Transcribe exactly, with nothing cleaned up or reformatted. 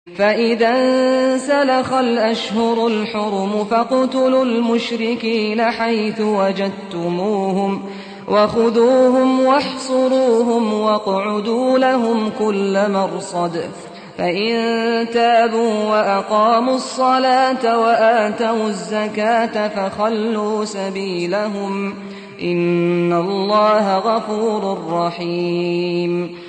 فإذا انسلخ الأشهر الحرم فاقتلوا المشركين حيث وجدتموهم وخذوهم واحصروهم واقعدوا لهم كل مرصد فإن تابوا وأقاموا الصلاة وآتوا الزكاة فخلوا سبيلهم إن الله غفور رحيم